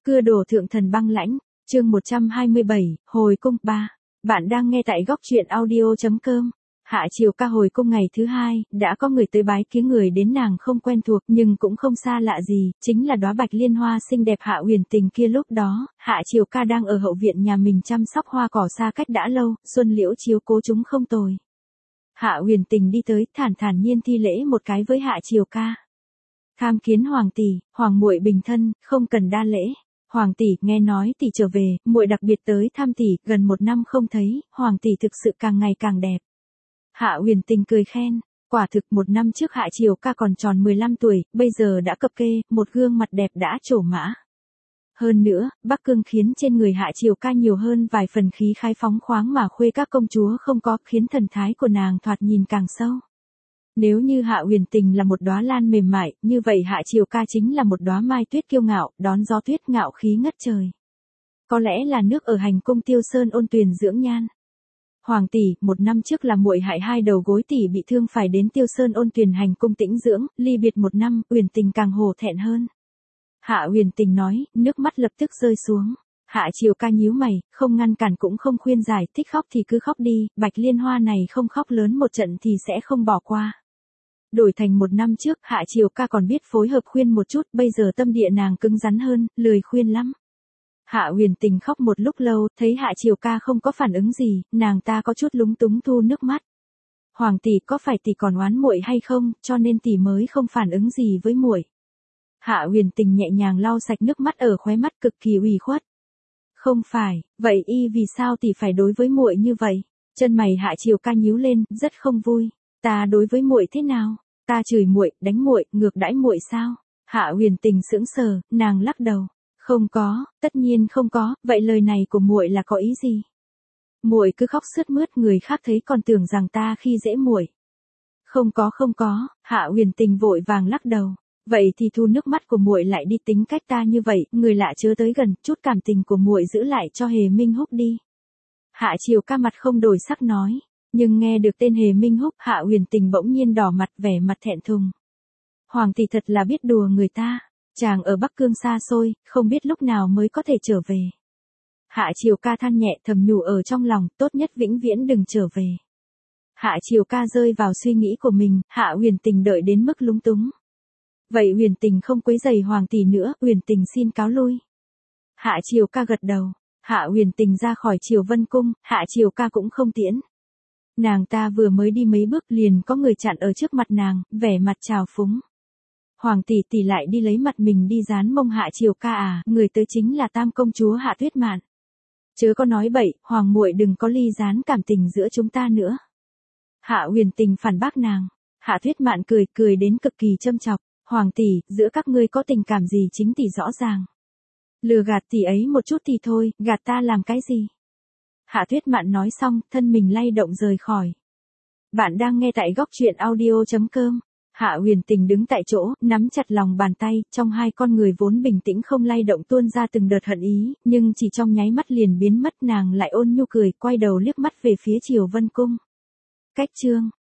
Cưa đổ thượng thần băng lãnh, chương 127, hồi cung 3. Bạn đang nghe tại góc truyện audio.com. Hạ Triều Ca hồi cung ngày thứ 2, đã có người tới bái kiến người đến nàng không quen thuộc nhưng cũng không xa lạ gì, chính là đóa bạch liên hoa xinh đẹp Hạ Huyền Tình kia. Lúc đó, Hạ Triều Ca đang ở hậu viện nhà mình chăm sóc hoa cỏ xa cách đã lâu, Xuân Liễu chiếu cố chúng không tồi. Hạ Huyền Tình đi tới, thản thản nhiên thi lễ một cái với Hạ Triều Ca. Tham kiến hoàng tỷ, hoàng muội bình thân, không cần đa lễ. Hoàng tỷ, nghe nói tỷ trở về, muội đặc biệt tới thăm tỷ, gần 1 năm không thấy, hoàng tỷ thực sự càng ngày càng đẹp. Hạ Huyền Tình cười khen, quả thực 1 năm trước Hạ Triều Ca còn tròn 15 tuổi, bây giờ đã cập kê, một gương mặt đẹp đã trổ mã. Hơn nữa, Bắc Cương khiến trên người Hạ Triều Ca nhiều hơn vài phần khí khái phóng khoáng mà khuê các công chúa không có, khiến thần thái của nàng thoạt nhìn càng sâu. Nếu như Hạ Huyền Tình là một đóa lan mềm mại, như vậy Hạ Triều Ca chính là một đóa mai tuyết kiêu ngạo, đón gió tuyết ngạo khí ngất trời. Có lẽ là nước ở hành cung Tiêu Sơn ôn tuyền dưỡng nhan. Hoàng tỷ, 1 năm trước là muội hại 2 đầu gối tỷ bị thương phải đến Tiêu Sơn ôn tuyền hành cung tĩnh dưỡng, ly biệt 1 năm, Huyền Tình càng hổ thẹn hơn. Hạ Huyền Tình nói, nước mắt lập tức rơi xuống. Hạ Triều Ca nhíu mày, không ngăn cản cũng không khuyên giải, thích khóc thì cứ khóc đi, bạch liên hoa này không khóc lớn một trận thì sẽ không bỏ qua. Đổi thành 1 năm trước, Hạ Triều Ca còn biết phối hợp khuyên một chút, bây giờ tâm địa nàng cứng rắn hơn, lười khuyên lắm. Hạ Huyền Tình khóc một lúc lâu, thấy Hạ Triều Ca không có phản ứng gì, nàng ta có chút lúng túng thu nước mắt. Hoàng tỷ, có phải tỷ còn oán muội hay không, cho nên tỷ mới không phản ứng gì với muội? Hạ Huyền Tình nhẹ nhàng lau sạch nước mắt ở khóe mắt, cực kỳ ủy khuất. Không phải, vậy vì sao tỷ phải đối với muội như vậy? Chân mày Hạ Triều Ca nhíu lên, rất không vui. Ta đối với muội thế nào? Ta chửi muội, đánh muội, ngược đãi muội sao? Hạ Huyền Tình sững sờ, nàng lắc đầu. Không có, tất nhiên không có, vậy lời này của muội là có ý gì? Muội cứ khóc sướt mướt, người khác thấy còn tưởng rằng ta khi dễ muội. Không có, Hạ Huyền Tình vội vàng lắc đầu. Vậy thì thu nước mắt của muội lại đi, tính cách ta như vậy, người lạ chớ tới gần, chút cảm tình của muội giữ lại cho Hề Minh Húc đi. Hạ Triều Ca mặt không đổi sắc nói, nhưng nghe được tên Hề Minh Húc, Hạ Huyền Tình bỗng nhiên đỏ mặt, vẻ mặt thẹn thùng. Hoàng tỷ thật là biết đùa người ta, chàng ở Bắc Cương xa xôi, không biết lúc nào mới có thể trở về. Hạ Triều Ca than nhẹ, thầm nhủ ở trong lòng, tốt nhất vĩnh viễn đừng trở về. Hạ Triều Ca rơi vào suy nghĩ của mình, Hạ Huyền Tình đợi đến mức lúng túng. Vậy Huyền Tình không quấy rầy hoàng tỷ nữa, Huyền Tình xin cáo lui. Hạ Triều Ca gật đầu, Hạ Huyền Tình ra khỏi Triều Vân Cung, Hạ Triều Ca cũng không tiễn. Nàng ta vừa mới đi mấy bước liền có người chặn ở trước mặt nàng, vẻ mặt trào phúng. Hoàng tỷ tỷ lại đi lấy mặt mình đi dán mông Hạ Triều Ca à, người tới chính là Tam công chúa Hạ Tuyết Mạn. Chớ có nói bậy, hoàng muội đừng có ly gián cảm tình giữa chúng ta nữa. Hạ Huyền Tình phản bác nàng. Hạ Tuyết Mạn cười đến cực kỳ châm chọc. Hoàng tỷ, giữa các ngươi có tình cảm gì chính tỷ rõ ràng. Lừa gạt tỷ ấy một chút thì thôi, gạt ta làm cái gì? Hạ Tuyết Mạn nói xong, thân mình lay động rời khỏi. Bạn đang nghe tại góc truyện audio.com. Hạ Huyền Tình đứng tại chỗ, nắm chặt lòng bàn tay, trong hai con người vốn bình tĩnh không lay động tuôn ra từng đợt hận ý, nhưng chỉ trong nháy mắt liền biến mất. Nàng lại ôn nhu cười, quay đầu liếc mắt về phía Triều Vân Cung. Cách chương